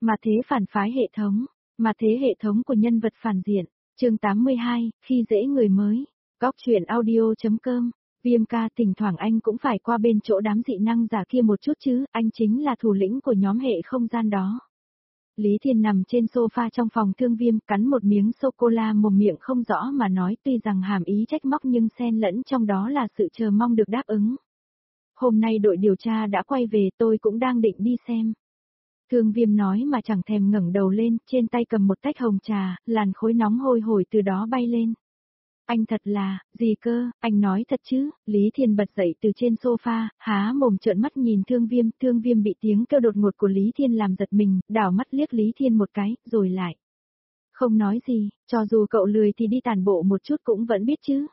Mà thế phản phái hệ thống, mà thế hệ thống của nhân vật phản diện, chương 82, khi dễ người mới, góc truyện audio.com, Viêm ca thỉnh thoảng anh cũng phải qua bên chỗ đám dị năng giả kia một chút chứ, anh chính là thủ lĩnh của nhóm hệ không gian đó. Lý Thiên nằm trên sofa trong phòng Thương Viêm, cắn một miếng sô-cô-la mồm miệng không rõ mà nói, tuy rằng hàm ý trách móc nhưng xen lẫn trong đó là sự chờ mong được đáp ứng. Hôm nay đội điều tra đã quay về, tôi cũng đang định đi xem. Thương Viêm nói mà chẳng thèm ngẩng đầu lên, trên tay cầm một tách hồng trà, làn khói nóng hôi hổi từ đó bay lên. Anh thật là, gì cơ, anh nói thật chứ? Lý Thiên bật dậy từ trên sofa, há mồm trợn mắt nhìn Thương Viêm bị tiếng kêu đột ngột của Lý Thiên làm giật mình, đảo mắt liếc Lý Thiên một cái, rồi lại. Không nói gì, cho dù cậu lười thì đi tản bộ một chút cũng vẫn biết chứ.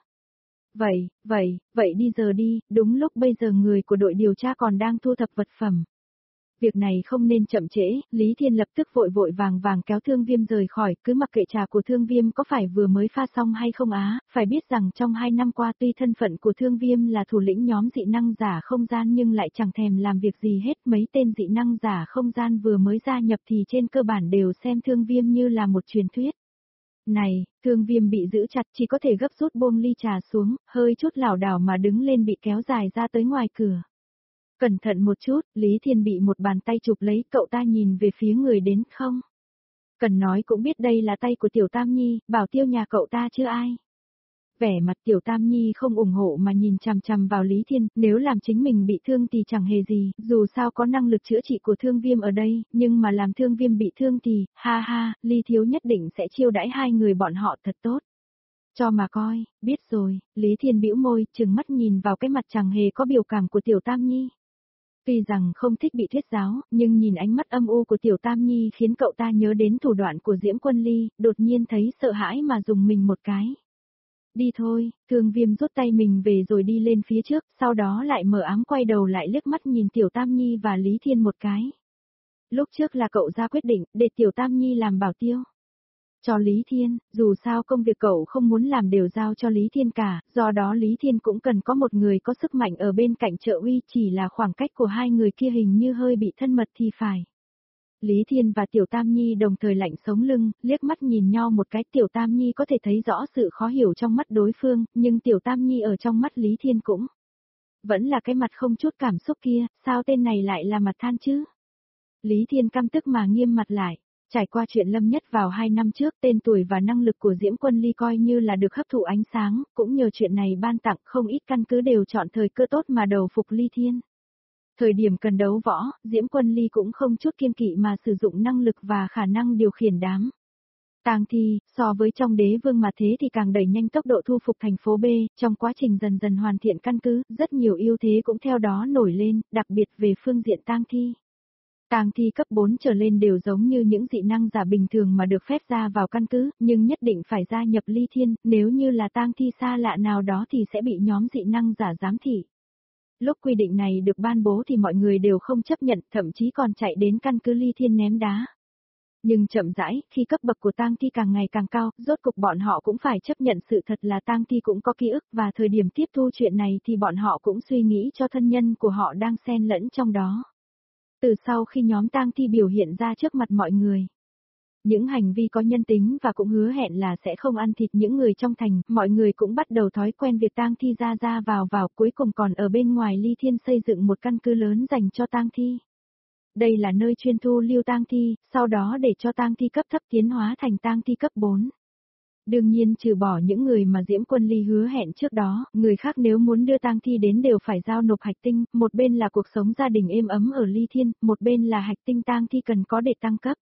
Vậy đi giờ đi, đúng lúc bây giờ người của đội điều tra còn đang thu thập vật phẩm. Việc này không nên chậm trễ, Lý Thiên lập tức vội vàng kéo Thương Viêm rời khỏi, cứ mặc kệ trà của Thương Viêm có phải vừa mới pha xong hay không á, phải biết rằng trong 2 năm qua tuy thân phận của Thương Viêm là thủ lĩnh nhóm dị năng giả không gian nhưng lại chẳng thèm làm việc gì hết, mấy tên dị năng giả không gian vừa mới gia nhập thì trên cơ bản đều xem Thương Viêm như là một truyền thuyết. Này, Thương Viêm bị giữ chặt chỉ có thể gấp rút buông ly trà xuống, hơi chút lảo đảo mà đứng lên bị kéo dài ra tới ngoài cửa. Cẩn thận một chút, Lý Thiên bị một bàn tay chụp lấy, cậu ta nhìn về phía người đến không? Cần nói cũng biết đây là tay của Tiểu Tam Nhi, bảo tiêu nhà cậu ta chứ ai. Vẻ mặt Tiểu Tam Nhi không ủng hộ mà nhìn chằm chằm vào Lý Thiên, nếu làm chính mình bị thương thì chẳng hề gì, dù sao có năng lực chữa trị của Thương Viêm ở đây, nhưng mà làm Thương Viêm bị thương thì, ha, Lý thiếu nhất định sẽ chiêu đãi hai người bọn họ thật tốt. Cho mà coi, biết rồi, Lý Thiên bĩu môi, trừng mắt nhìn vào cái mặt chẳng hề có biểu cảm của Tiểu Tam Nhi. Tuy rằng không thích bị thuyết giáo, nhưng nhìn ánh mắt âm u của Tiểu Tam Nhi khiến cậu ta nhớ đến thủ đoạn của Diễm Quân Ly, đột nhiên thấy sợ hãi mà dùng mình một cái. Đi thôi, Thương Viêm rút tay mình về rồi đi lên phía trước, sau đó lại mở ám quay đầu lại liếc mắt nhìn Tiểu Tam Nhi và Lý Thiên một cái. Lúc trước là cậu ra quyết định, để Tiểu Tam Nhi làm bảo tiêu. Cho Lý Thiên, dù sao công việc cậu không muốn làm đều giao cho Lý Thiên cả, do đó Lý Thiên cũng cần có một người có sức mạnh ở bên cạnh trợ uy, chỉ là khoảng cách của hai người kia hình như hơi bị thân mật thì phải. Lý Thiên và Tiểu Tam Nhi đồng thời lạnh sống lưng, liếc mắt nhìn nhau một cái, Tiểu Tam Nhi có thể thấy rõ sự khó hiểu trong mắt đối phương, nhưng Tiểu Tam Nhi ở trong mắt Lý Thiên cũng vẫn là cái mặt không chút cảm xúc kia, sao tên này lại là mặt than chứ? Lý Thiên căm tức mà nghiêm mặt lại. Trải qua chuyện Lâm Nhất vào 2 năm trước, tên tuổi và năng lực của Diễm Quân Ly coi như là được hấp thụ ánh sáng, cũng nhờ chuyện này ban tặng không ít căn cứ đều chọn thời cơ tốt mà đầu phục Ly Thiên. Thời điểm cần đấu võ, Diễm Quân Ly cũng không chút kiêng kỵ mà sử dụng năng lực và khả năng điều khiển đám tang thi, so với trong Đế Vương mà thế thì càng đẩy nhanh tốc độ thu phục thành phố B, trong quá trình dần dần hoàn thiện căn cứ, rất nhiều ưu thế cũng theo đó nổi lên, đặc biệt về phương diện tang thi. Tang thi cấp 4 trở lên đều giống như những dị năng giả bình thường mà được phép ra vào căn cứ, nhưng nhất định phải gia nhập Ly Thiên, nếu như là tang thi xa lạ nào đó thì sẽ bị nhóm dị năng giả giám thị. Lúc quy định này được ban bố thì mọi người đều không chấp nhận, thậm chí còn chạy đến căn cứ Ly Thiên ném đá. Nhưng chậm rãi, khi cấp bậc của tang thi càng ngày càng cao, rốt cục bọn họ cũng phải chấp nhận sự thật là tang thi cũng có ký ức, và thời điểm tiếp thu chuyện này thì bọn họ cũng suy nghĩ cho thân nhân của họ đang xen lẫn trong đó. Từ sau khi nhóm tang thi biểu hiện ra trước mặt mọi người, những hành vi có nhân tính và cũng hứa hẹn là sẽ không ăn thịt những người trong thành, mọi người cũng bắt đầu thói quen việc tang thi ra vào, cuối cùng còn ở bên ngoài Ly Thiên xây dựng một căn cứ lớn dành cho tang thi. Đây là nơi chuyên thu lưu tang thi, sau đó để cho tang thi cấp thấp tiến hóa thành tang thi cấp 4. Đương nhiên trừ bỏ những người mà Diễm Quân Ly hứa hẹn trước đó, người khác nếu muốn đưa tang thi đến đều phải giao nộp hạch tinh, một bên là cuộc sống gia đình êm ấm ở Ly Thiên, một bên là hạch tinh tang thi cần có để tăng cấp.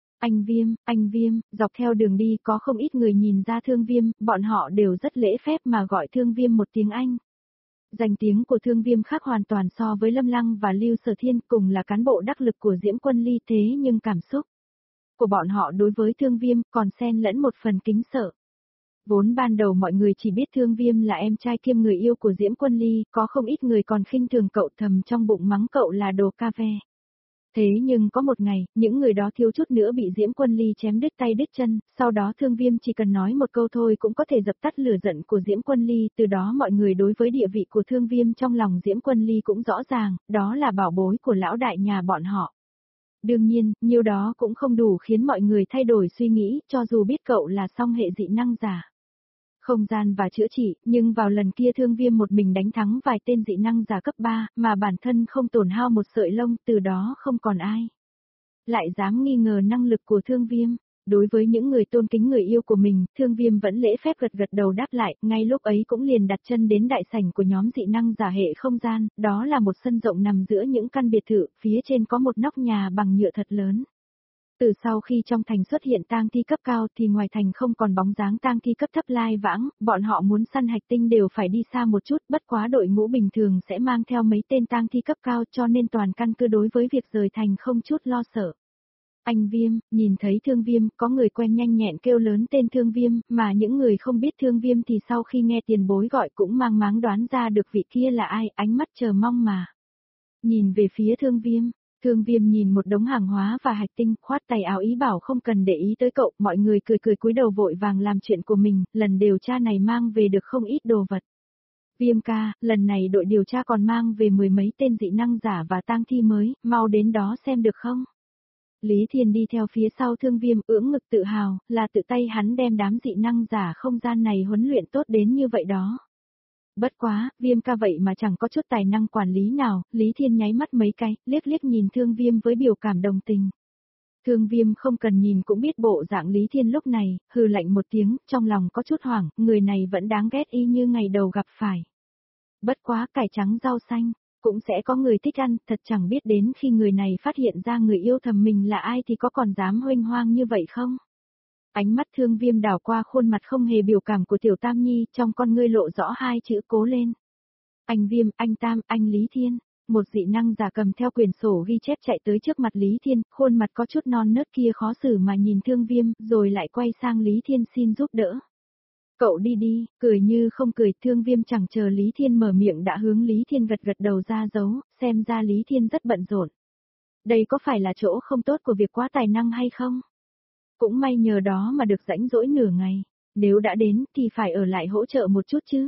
Anh Viêm, dọc theo đường đi có không ít người nhìn ra Thương Viêm, bọn họ đều rất lễ phép mà gọi Thương Viêm một tiếng anh. Danh tiếng của Thương Viêm khác hoàn toàn so với Lâm Lăng và Lưu Sở Thiên, cùng là cán bộ đắc lực của Diễm Quân Ly, thế nhưng cảm xúc của bọn họ đối với Thương Viêm còn xen lẫn một phần kính sợ. Vốn ban đầu mọi người chỉ biết Thương Viêm là em trai kiêm người yêu của Diễm Quân Ly, có không ít người còn khinh thường cậu, thầm trong bụng mắng cậu là đồ ca ve. Thế nhưng có một ngày, những người đó thiếu chút nữa bị Diễm Quân Ly chém đứt tay đứt chân, sau đó Thương Viêm chỉ cần nói một câu thôi cũng có thể dập tắt lửa giận của Diễm Quân Ly, từ đó mọi người đối với địa vị của Thương Viêm trong lòng Diễm Quân Ly cũng rõ ràng, đó là bảo bối của lão đại nhà bọn họ. Đương nhiên, nhiều đó cũng không đủ khiến mọi người thay đổi suy nghĩ, cho dù biết cậu là song hệ dị năng giả. Không gian và chữa trị, nhưng vào lần kia Thương Viêm một mình đánh thắng vài tên dị năng giả cấp 3, mà bản thân không tổn hao một sợi lông, từ đó không còn ai lại dám nghi ngờ năng lực của Thương Viêm. Đối với những người tôn kính người yêu của mình, Thương Viêm vẫn lễ phép gật gật đầu đáp lại, ngay lúc ấy cũng liền đặt chân đến đại sảnh của nhóm dị năng giả hệ không gian, đó là một sân rộng nằm giữa những căn biệt thự, phía trên có một nóc nhà bằng nhựa thật lớn. Từ sau khi trong thành xuất hiện tang thi cấp cao thì ngoài thành không còn bóng dáng tang thi cấp thấp lai vãng, bọn họ muốn săn hạch tinh đều phải đi xa một chút, bất quá đội ngũ bình thường sẽ mang theo mấy tên tang thi cấp cao cho nên toàn căn cứ đối với việc rời thành không chút lo sợ. Anh Viêm, nhìn thấy Thương Viêm, có người quen nhanh nhẹn kêu lớn tên Thương Viêm, mà những người không biết Thương Viêm thì sau khi nghe tiền bối gọi cũng mang máng đoán ra được vị kia là ai, ánh mắt chờ mong mà. Nhìn về phía Thương Viêm nhìn một đống hàng hóa và hạch tinh, khoát tay áo ý bảo không cần để ý tới cậu, mọi người cười cười cúi đầu vội vàng làm chuyện của mình, lần điều tra này mang về được không ít đồ vật. Viêm ca, lần này đội điều tra còn mang về 10 mấy tên dị năng giả và tang thi mới, mau đến đó xem được không? Lý Thiên đi theo phía sau Thương Viêm ưỡng ngực tự hào, là tự tay hắn đem đám dị năng giả không gian này huấn luyện tốt đến như vậy đó. Bất quá, Viêm ca vậy mà chẳng có chút tài năng quản lý nào, Lý Thiên nháy mắt mấy cái, liếc liếc nhìn Thương Viêm với biểu cảm đồng tình. Thương Viêm không cần nhìn cũng biết bộ dạng Lý Thiên lúc này, hừ lạnh một tiếng, trong lòng có chút hoảng, người này vẫn đáng ghét y như ngày đầu gặp phải. Bất quá cải trắng rau xanh, cũng sẽ có người thích ăn, thật chẳng biết đến khi người này phát hiện ra người yêu thầm mình là ai thì có còn dám huênh hoang như vậy không? Ánh mắt Thương Viêm đảo qua khuôn mặt không hề biểu cảm của Tiểu Tam Nhi, trong con ngươi lộ rõ hai chữ cố lên. Anh Viêm, anh Tam, anh Lý Thiên. Một dị năng giả cầm theo quyển sổ ghi chép chạy tới trước mặt Lý Thiên, khuôn mặt có chút non nớt kia khó xử mà nhìn Thương Viêm, rồi lại quay sang Lý Thiên xin giúp đỡ. Cậu đi đi, cười như không cười, Thương Viêm chẳng chờ Lý Thiên mở miệng đã hướng Lý Thiên gật gật đầu ra dấu, xem ra Lý Thiên rất bận rộn. Đây có phải là chỗ không tốt của việc quá tài năng hay không? Cũng may nhờ đó mà được rãnh rỗi nửa ngày, nếu đã đến thì phải ở lại hỗ trợ một chút chứ.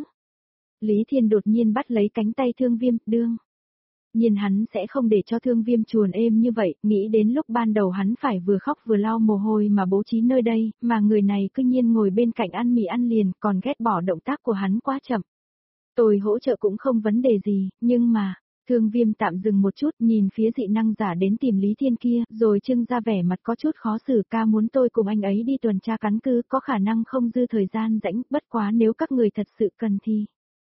Lý Thiên đột nhiên bắt lấy cánh tay Thương Viêm, đương nhiên hắn sẽ không để cho Thương Viêm chuồn êm như vậy, nghĩ đến lúc ban đầu hắn phải vừa khóc vừa lau mồ hôi mà bố trí nơi đây, mà người này cứ nhiên ngồi bên cạnh ăn mì ăn liền, còn ghét bỏ động tác của hắn quá chậm. Tôi hỗ trợ cũng không vấn đề gì, nhưng mà, Thương Viêm tạm dừng một chút nhìn phía dị năng giả đến tìm Lý Thiên kia, rồi trưng ra vẻ mặt có chút khó xử, ca muốn tôi cùng anh ấy đi tuần tra cắn cư, có khả năng không dư thời gian rãnh, bất quá nếu các người thật sự cần thì.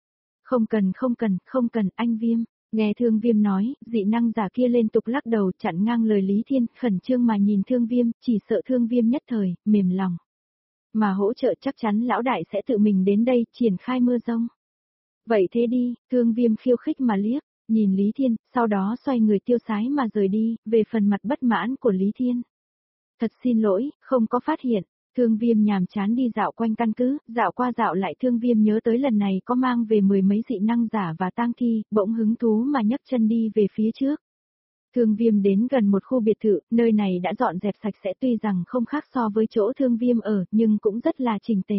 Không cần, anh Viêm. Nghe Thương Viêm nói, dị năng giả kia liên tục lắc đầu chặn ngang lời Lý Thiên, khẩn trương mà nhìn Thương Viêm, chỉ sợ Thương Viêm nhất thời, mềm lòng. Mà hỗ trợ chắc chắn lão đại sẽ tự mình đến đây, triển khai mưa rông. Vậy thế đi, Thương Viêm khiêu khích mà liếc, nhìn Lý Thiên, sau đó xoay người tiêu sái mà rời đi, về phần mặt bất mãn của Lý Thiên. Thật xin lỗi, không có phát hiện. Thương Viêm nhàm chán đi dạo quanh căn cứ, dạo qua dạo lại Thương Viêm nhớ tới lần này có mang về 10 mấy dị năng giả và tang thi, bỗng hứng thú mà nhấc chân đi về phía trước. Thương Viêm đến gần một khu biệt thự, nơi này đã dọn dẹp sạch sẽ tuy rằng không khác so với chỗ Thương Viêm ở, nhưng cũng rất là chỉnh tề.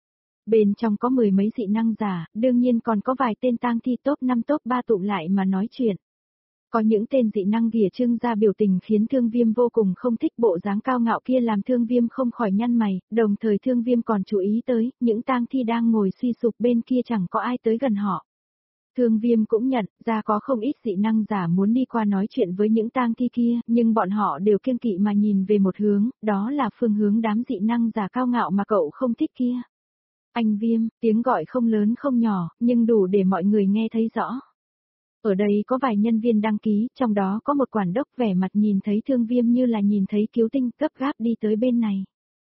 Bên trong có 10 mấy dị năng giả, đương nhiên còn có vài tên tang thi top 5 top 3 tụ lại mà nói chuyện. Có những tên dị năng ghìa trưng ra biểu tình khiến Thương Viêm vô cùng không thích, bộ dáng cao ngạo kia làm Thương Viêm không khỏi nhăn mày, đồng thời Thương Viêm còn chú ý tới, những tang thi đang ngồi suy sụp bên kia chẳng có ai tới gần họ. Thương Viêm cũng nhận ra có không ít dị năng giả muốn đi qua nói chuyện với những tang thi kia, nhưng bọn họ đều kiêng kỵ mà nhìn về một hướng, đó là phương hướng đám dị năng giả cao ngạo mà cậu không thích kia. Anh Viêm, tiếng gọi không lớn không nhỏ, nhưng đủ để mọi người nghe thấy rõ. Ở đây có vài nhân viên đăng ký, trong đó có một quản đốc vẻ mặt nhìn thấy Thương Viêm như là nhìn thấy cứu tinh, gấp gáp đi tới bên này.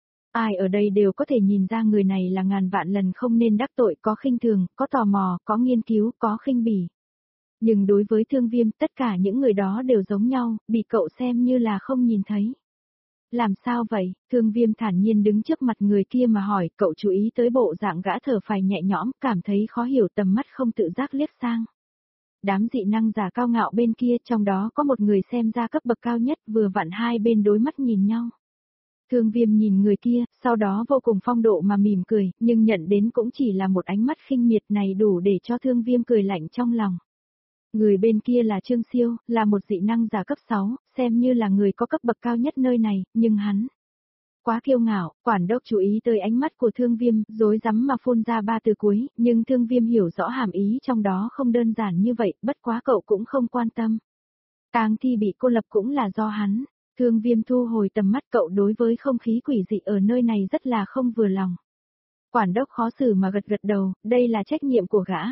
Ai ở đây đều có thể nhìn ra người này là ngàn vạn lần không nên đắc tội, có khinh thường, có tò mò, có nghiên cứu, có khinh bỉ. Nhưng đối với Thương Viêm, tất cả những người đó đều giống nhau, bị cậu xem như là không nhìn thấy. Làm sao vậy? Thương Viêm thản nhiên đứng trước mặt người kia mà hỏi, cậu chú ý tới bộ dạng gã thở phào nhẹ nhõm, cảm thấy khó hiểu, tầm mắt không tự giác liếc sang. Đám dị năng giả cao ngạo bên kia, trong đó có một người xem ra cấp bậc cao nhất, vừa vặn hai bên đối mắt nhìn nhau. Thương Viêm nhìn người kia, sau đó vô cùng phong độ mà mỉm cười, nhưng nhận đến cũng chỉ là một ánh mắt khinh miệt, này đủ để cho Thương Viêm cười lạnh trong lòng. Người bên kia là Trương Siêu, là một dị năng giả cấp 6, xem như là người có cấp bậc cao nhất nơi này, nhưng hắn quá kiêu ngạo, quản đốc chú ý tới ánh mắt của Thương Viêm, rối rắm mà phun ra ba từ cuối, nhưng Thương Viêm hiểu rõ hàm ý trong đó không đơn giản như vậy, bất quá cậu cũng không quan tâm. Tang thi bị cô lập cũng là do hắn. Thương Viêm thu hồi tầm mắt, cậu đối với không khí quỷ dị ở nơi này rất là không vừa lòng. Quản đốc khó xử mà gật gật đầu, đây là trách nhiệm của gã.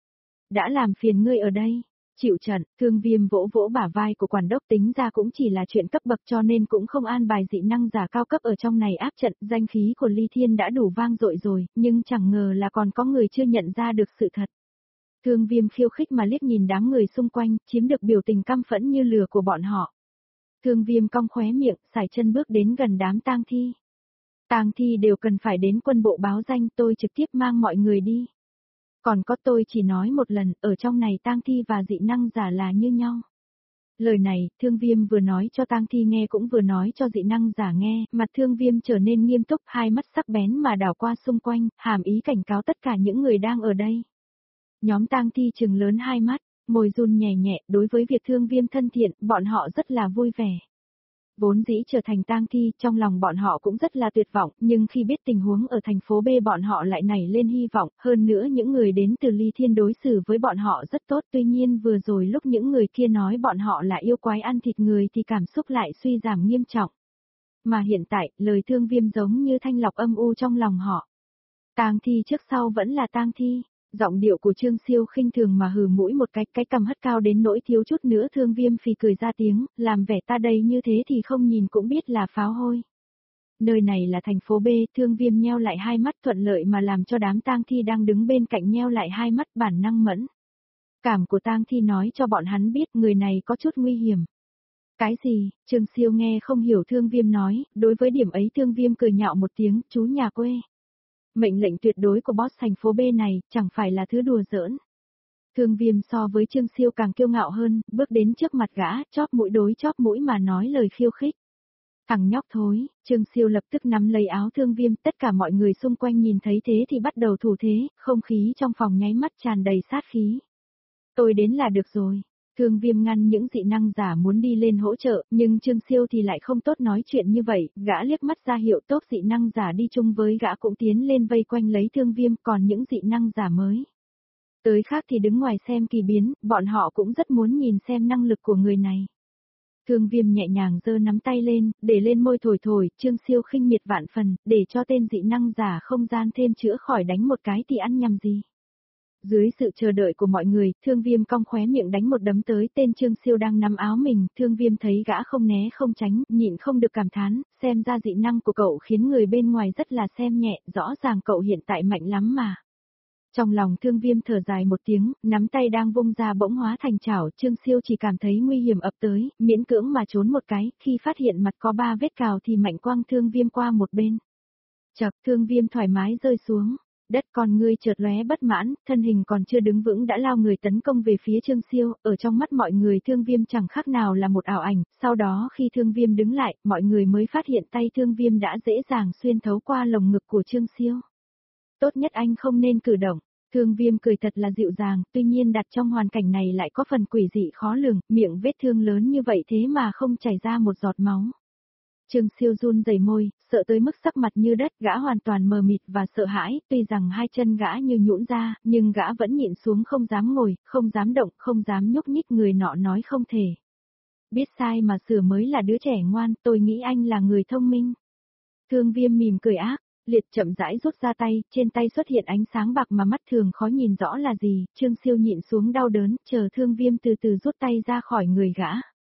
Đã làm phiền ngươi ở đây. Chịu trận, Thương Viêm vỗ vỗ bả vai của quản đốc, tính ra cũng chỉ là chuyện cấp bậc cho nên cũng không an bài dị năng giả cao cấp ở trong này áp trận, danh khí của Ly Thiên đã đủ vang dội rồi, nhưng chẳng ngờ là còn có người chưa nhận ra được sự thật. Thương Viêm khiêu khích mà liếc nhìn đám người xung quanh, chiếm được biểu tình căm phẫn như lửa của bọn họ. Thương Viêm cong khóe miệng, sải chân bước đến gần đám tang thi. Tang thi đều cần phải đến quân bộ báo danh, tôi trực tiếp mang mọi người đi. Còn có, tôi chỉ nói một lần, ở trong này tang thi và dị năng giả là như nhau. Lời này, Thương Viêm vừa nói cho tang thi nghe cũng vừa nói cho dị năng giả nghe, mặt Thương Viêm trở nên nghiêm túc, hai mắt sắc bén mà đảo qua xung quanh, hàm ý cảnh cáo tất cả những người đang ở đây. Nhóm tang thi trừng lớn hai mắt, môi run nhẹ nhẹ, đối với việc Thương Viêm thân thiện, bọn họ rất là vui vẻ. Vốn dĩ trở thành tang thi, trong lòng bọn họ cũng rất là tuyệt vọng, nhưng khi biết tình huống ở thành phố B bọn họ lại nảy lên hy vọng, hơn nữa những người đến từ Ly Thiên đối xử với bọn họ rất tốt, tuy nhiên vừa rồi lúc những người kia nói bọn họ là yêu quái ăn thịt người thì cảm xúc lại suy giảm nghiêm trọng. Mà hiện tại, lời Thương Viêm giống như thanh lọc âm u trong lòng họ. Tang thi trước sau vẫn là tang thi. Giọng điệu của Trương Siêu khinh thường mà hừ mũi một cái cầm hất cao đến nỗi thiếu chút nữa Thương Viêm phì cười ra tiếng, làm vẻ ta đây như thế thì không nhìn cũng biết là pháo hôi. Nơi này là thành phố B, Thương Viêm nheo lại hai mắt thuận lợi mà làm cho đám tang thi đang đứng bên cạnh nheo lại hai mắt bản năng mẫn. Cảm của tang thi nói cho bọn hắn biết người này có chút nguy hiểm. Cái gì? Trương Siêu nghe không hiểu Thương Viêm nói, đối với điểm ấy Thương Viêm cười nhạo một tiếng, chú nhà quê. Mệnh lệnh tuyệt đối của boss thành phố B này, chẳng phải là thứ đùa giỡn. Thương Viêm so với Trương Siêu càng kiêu ngạo hơn, bước đến trước mặt gã, chóp mũi đối chóp mũi mà nói lời khiêu khích. Thằng nhóc thối, Trương Siêu lập tức nắm lấy áo Thương Viêm, tất cả mọi người xung quanh nhìn thấy thế thì bắt đầu thủ thế, không khí trong phòng nháy mắt tràn đầy sát khí. Tôi đến là được rồi. Thương Viêm ngăn những dị năng giả muốn đi lên hỗ trợ, nhưng Trương Siêu thì lại không tốt nói chuyện như vậy, gã liếc mắt ra hiệu tốt dị năng giả đi chung với gã cũng tiến lên vây quanh lấy Thương Viêm, còn những dị năng giả mới tới khác thì đứng ngoài xem kỳ biến, bọn họ cũng rất muốn nhìn xem năng lực của người này. Thương Viêm nhẹ nhàng giơ nắm tay lên, để lên môi thổi thổi, Trương Siêu khinh miệt vạn phần, để cho tên dị năng giả không gian thêm chữa khỏi đánh một cái thì ăn nhầm gì. Dưới sự chờ đợi của mọi người, Thương Viêm cong khóe miệng đánh một đấm tới tên Trương Siêu đang nắm áo mình, Thương Viêm thấy gã không né không tránh, nhịn không được cảm thán, xem ra dị năng của cậu khiến người bên ngoài rất là xem nhẹ, rõ ràng cậu hiện tại mạnh lắm mà. Trong lòng Thương Viêm thở dài một tiếng, nắm tay đang vung ra bỗng hóa thành chảo, Trương Siêu chỉ cảm thấy nguy hiểm ập tới, miễn cưỡng mà trốn một cái, khi phát hiện mặt có 3 vết cào thì mạnh quăng Thương Viêm qua một bên. Chập, Thương Viêm thoải mái rơi xuống. Đất con ngươi chợt lóe bất mãn, thân hình còn chưa đứng vững đã lao người tấn công về phía Trương Siêu, ở trong mắt mọi người Thương Viêm chẳng khác nào là một ảo ảnh, sau đó khi Thương Viêm đứng lại, mọi người mới phát hiện tay Thương Viêm đã dễ dàng xuyên thấu qua lồng ngực của Trương Siêu. Tốt nhất anh không nên cử động. Thương Viêm cười thật là dịu dàng, tuy nhiên đặt trong hoàn cảnh này lại có phần quỷ dị khó lường, miệng vết thương lớn như vậy thế mà không chảy ra một giọt máu. Trương Siêu run rẩy môi, sợ tới mức sắc mặt như đất, gã hoàn toàn mờ mịt và sợ hãi, tuy rằng hai chân gã như nhũn ra, nhưng gã vẫn nhịn xuống không dám ngồi, không dám động, không dám nhúc nhích, người nọ nói không thể. Biết sai mà sửa mới là đứa trẻ ngoan, tôi nghĩ anh là người thông minh. Thương Viêm mỉm cười ác, liệt chậm rãi rút ra tay, trên tay xuất hiện ánh sáng bạc mà mắt thường khó nhìn rõ là gì, Trương Siêu nhịn xuống đau đớn, chờ Thương Viêm từ từ rút tay ra khỏi người gã.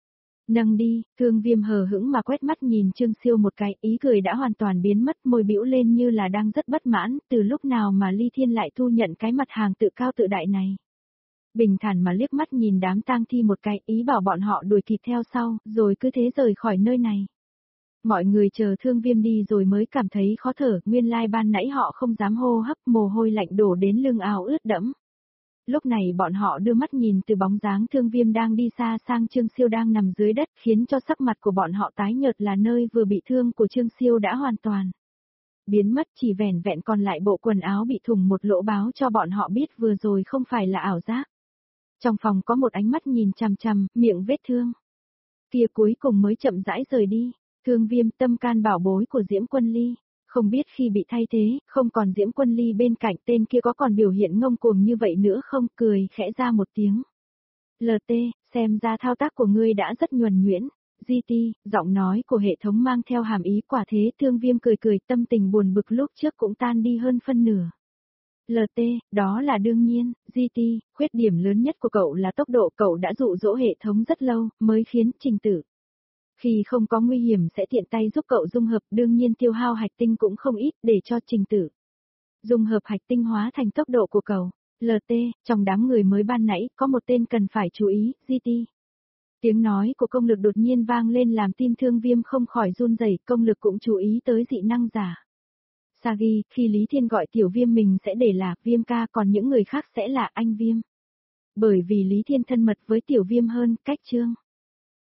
Nâng đi, Thương Viêm hờ hững mà quét mắt nhìn Trương Siêu một cái, ý cười đã hoàn toàn biến mất, môi bĩu lên như là đang rất bất mãn, từ lúc nào mà Ly Thiên lại thu nhận cái mặt hàng tự cao tự đại này. Bình thản mà liếc mắt nhìn đám tang thi một cái, ý bảo bọn họ đuổi kịp theo sau, rồi cứ thế rời khỏi nơi này. Mọi người chờ Thương Viêm đi rồi mới cảm thấy khó thở, nguyên lai ban nãy họ không dám hô hấp, mồ hôi lạnh đổ đến lưng áo ướt đẫm. Lúc này bọn họ đưa mắt nhìn từ bóng dáng Thương Viêm đang đi xa sang Trương Siêu đang nằm dưới đất, khiến cho sắc mặt của bọn họ tái nhợt, là nơi vừa bị thương của Trương Siêu đã hoàn toàn biến mất, chỉ vẻn vẹn còn lại bộ quần áo bị thủng một lỗ báo cho bọn họ biết vừa rồi không phải là ảo giác. Trong phòng có một ánh mắt nhìn chằm chằm, miệng vết thương. Kia cuối cùng mới chậm rãi rời đi. Thương Viêm, tâm can bảo bối của Diễm Quân Ly. Không biết khi bị thay thế, không còn Diễm Quân Ly bên cạnh, tên kia có còn biểu hiện ngông cuồng như vậy nữa không? Cười khẽ ra một tiếng. LT, xem ra thao tác của ngươi đã rất nhuần nhuyễn. GT, giọng nói của hệ thống mang theo hàm ý quả thế. Thương Viêm cười cười, tâm tình buồn bực lúc trước cũng tan đi hơn phân nửa. LT, đó là đương nhiên. GT, khuyết điểm lớn nhất của cậu là tốc độ. Cậu đã dụ dỗ hệ thống rất lâu, mới khiến Trình Tử. Khi không có nguy hiểm sẽ tiện tay giúp cậu dung hợp, đương nhiên tiêu hao hạch tinh cũng không ít để cho Trình Tử. Dung hợp hạch tinh hóa thành tốc độ của cậu. LT, trong đám người mới ban nãy, có một tên cần phải chú ý. GT. Tiếng nói của công lực đột nhiên vang lên làm tim Thương Viêm không khỏi run rẩy, công lực cũng chú ý tới dị năng giả. Sagi, khi Lý Thiên gọi Tiểu Viêm mình sẽ để là Viêm ca, còn những người khác sẽ là anh Viêm. Bởi vì Lý Thiên thân mật với Tiểu Viêm hơn, cách chương.